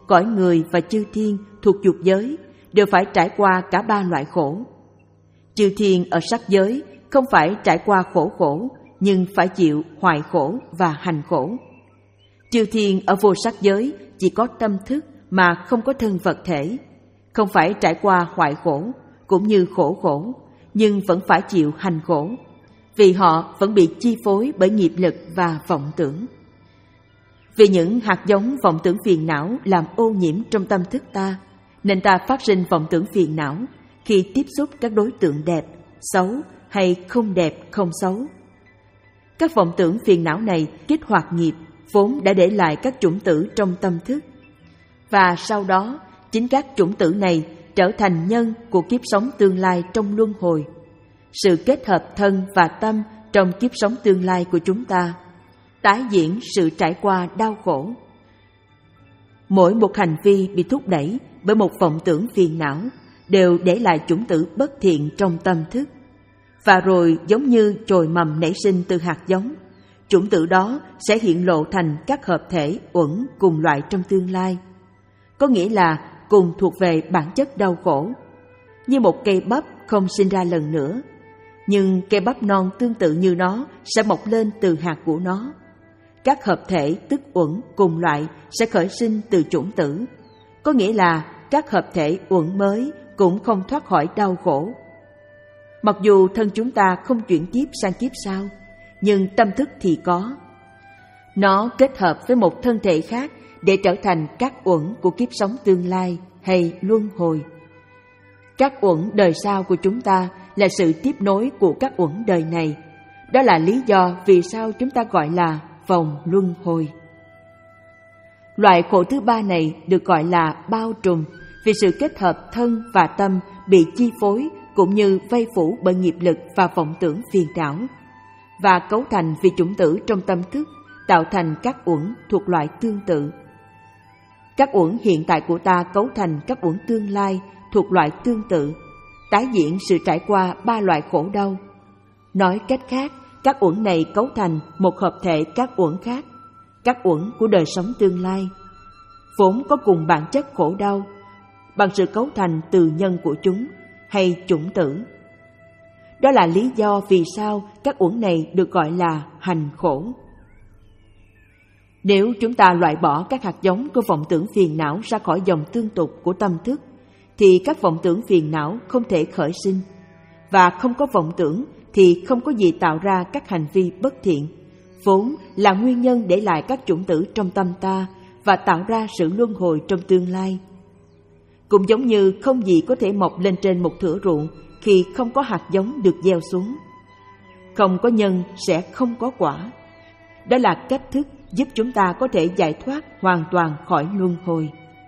cõi người và chư thiên thuộc dục giới đều phải trải qua cả ba loại khổ. Chư thiên ở sắc giới không phải trải qua khổ khổ, nhưng phải chịu hoại khổ và hành khổ. Chư thiên ở vô sắc giới chỉ có tâm thức mà không có thân vật thể, không phải trải qua hoại khổ cũng như khổ khổ, nhưng vẫn phải chịu hành khổ, vì họ vẫn bị chi phối bởi nghiệp lực và vọng tưởng. Vì những hạt giống vọng tưởng phiền não làm ô nhiễm trong tâm thức ta, nên ta phát sinh vọng tưởng phiền não khi tiếp xúc các đối tượng đẹp, xấu hay không đẹp, không xấu. Các vọng tưởng phiền não này kích hoạt nghiệp vốn đã để lại các chủng tử trong tâm thức, và sau đó chính các chủng tử này trở thành nhân của kiếp sống tương lai trong luân hồi. Sự kết hợp thân và tâm trong kiếp sống tương lai của chúng ta tái diễn sự trải qua đau khổ. Mỗi một hành vi bị thúc đẩy bởi một vọng tưởng phiền não đều để lại chủng tử bất thiện trong tâm thức, và rồi giống như chồi mầm nảy sinh từ hạt giống, chủng tử đó sẽ hiện lộ thành các hợp thể uẩn cùng loại trong tương lai, có nghĩa là cùng thuộc về bản chất đau khổ. Như một cây bắp không sinh ra lần nữa, nhưng cây bắp non tương tự như nó sẽ mọc lên từ hạt của nó. Các hợp thể tức uẩn cùng loại sẽ khởi sinh từ chủng tử, có nghĩa là các hợp thể uẩn mới cũng không thoát khỏi đau khổ. Mặc dù thân chúng ta không chuyển kiếp sang kiếp sau, nhưng tâm thức thì có. Nó kết hợp với một thân thể khác để trở thành các uẩn của kiếp sống tương lai hay luân hồi. Các uẩn đời sau của chúng ta là sự tiếp nối của các uẩn đời này. Đó là lý do vì sao chúng ta gọi là vòng luân hồi. Loại khổ thứ ba này được gọi là bao trùm vì sự kết hợp thân và tâm bị chi phối cũng như vây phủ bởi nghiệp lực và vọng tưởng phiền não, và cấu thành vì chủng tử trong tâm thức tạo thành các uẩn thuộc loại tương tự. Các uẩn hiện tại của ta cấu thành các uẩn tương lai thuộc loại tương tự, tái diễn sự trải qua ba loại khổ đau. Nói cách khác, các uẩn này cấu thành một hợp thể các uẩn khác, các uẩn của đời sống tương lai, vốn có cùng bản chất khổ đau, bằng sự cấu thành từ nhân của chúng hay chủng tử. Đó là lý do vì sao các uẩn này được gọi là hành khổ. Nếu chúng ta loại bỏ các hạt giống của vọng tưởng phiền não ra khỏi dòng tương tục của tâm thức, thì các vọng tưởng phiền não không thể khởi sinh, và không có vọng tưởng thì không có gì tạo ra các hành vi bất thiện, vốn là nguyên nhân để lại các chủng tử trong tâm ta và tạo ra sự luân hồi trong tương lai. Cũng giống như không gì có thể mọc lên trên một thửa ruộng khi không có hạt giống được gieo xuống. Không có nhân sẽ không có quả. Đó là cách thức giúp chúng ta có thể giải thoát hoàn toàn khỏi luân hồi.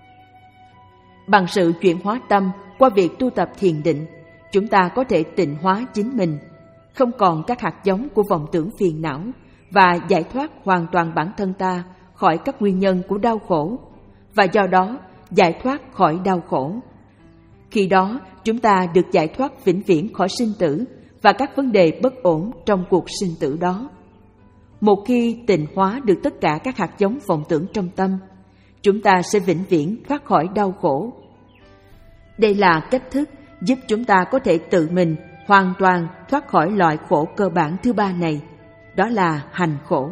Bằng sự chuyển hóa tâm qua việc tu tập thiền định, chúng ta có thể tịnh hóa chính mình, không còn các hạt giống của vọng tưởng phiền não, và giải thoát hoàn toàn bản thân ta khỏi các nguyên nhân của đau khổ, và do đó giải thoát khỏi đau khổ. Khi đó, chúng ta được giải thoát vĩnh viễn khỏi sinh tử và các vấn đề bất ổn trong cuộc sinh tử đó. Một khi tịnh hóa được tất cả các hạt giống vọng tưởng trong tâm, chúng ta sẽ vĩnh viễn thoát khỏi đau khổ. Đây là cách thức giúp chúng ta có thể tự mình hoàn toàn thoát khỏi loại khổ cơ bản thứ ba này, đó là hành khổ.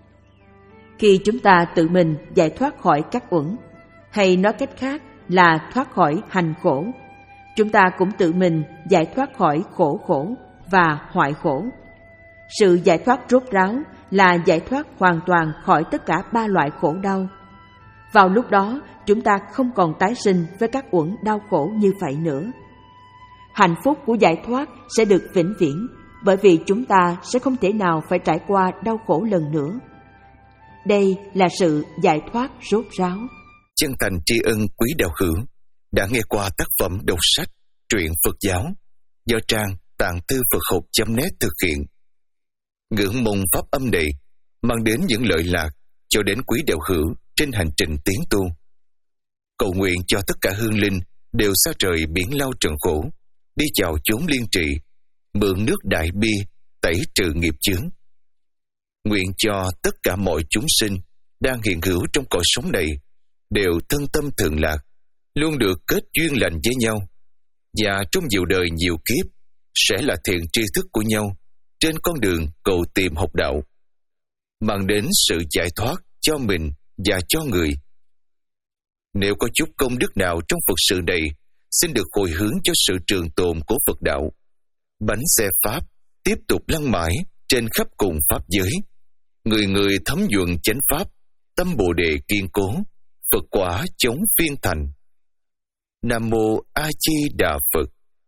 Khi chúng ta tự mình giải thoát khỏi các uẩn, hay nói cách khác là thoát khỏi hành khổ, chúng ta cũng tự mình giải thoát khỏi khổ khổ và hoại khổ. Sự giải thoát rốt ráo là giải thoát hoàn toàn khỏi tất cả ba loại khổ đau. Vào lúc đó, chúng ta không còn tái sinh với các uẩn đau khổ như vậy nữa. Hạnh phúc của giải thoát sẽ được vĩnh viễn, bởi vì chúng ta sẽ không thể nào phải trải qua đau khổ lần nữa. Đây là sự giải thoát rốt ráo. Chân thành tri ân quý đạo hữu đã nghe qua tác phẩm đọc sách Truyện Phật giáo do trang tạng thư Phật học chấm net thực hiện. Ngưỡng mong pháp âm này mang đến những lợi lạc cho đến quý đạo hữu trên hành trình tiến tu. Cầu nguyện cho tất cả hương linh đều xa trời biển lao trần khổ, đi chào chốn liên trị, mượn nước đại bi tẩy trừ nghiệp chướng. Nguyện cho tất cả mọi chúng sinh đang hiện hữu trong cõi sống này đều thân tâm thường lạc, luôn được kết duyên lành với nhau, và trong nhiều đời nhiều kiếp sẽ là thiện tri thức của nhau trên con đường cầu tìm học đạo, mang đến sự giải thoát cho mình và cho người. Nếu có chút công đức nào trong Phật sự này, xin được hồi hướng cho sự trường tồn của Phật đạo. Bánh xe Pháp tiếp tục lăn mãi trên khắp cùng Pháp giới. Người người thấm nhuận chánh Pháp, tâm Bồ Đề kiên cố, Phật quả chống phiên thành. Nam Mô A Di Đà Phật.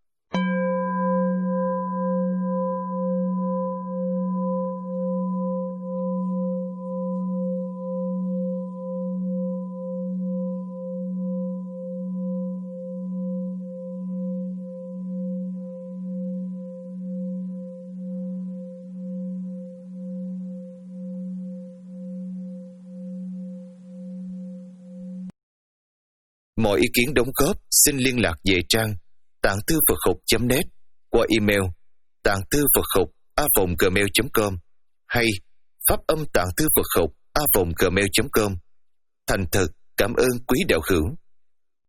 Mọi ý kiến đóng góp xin liên lạc về trang tạng thư Phật học chấm net qua email tạng thư Phật học a vòng gmail chấm com hay pháp âm tạng thư Phật học a vòng gmail chấm com. Thành thật cảm ơn quý đạo hữu.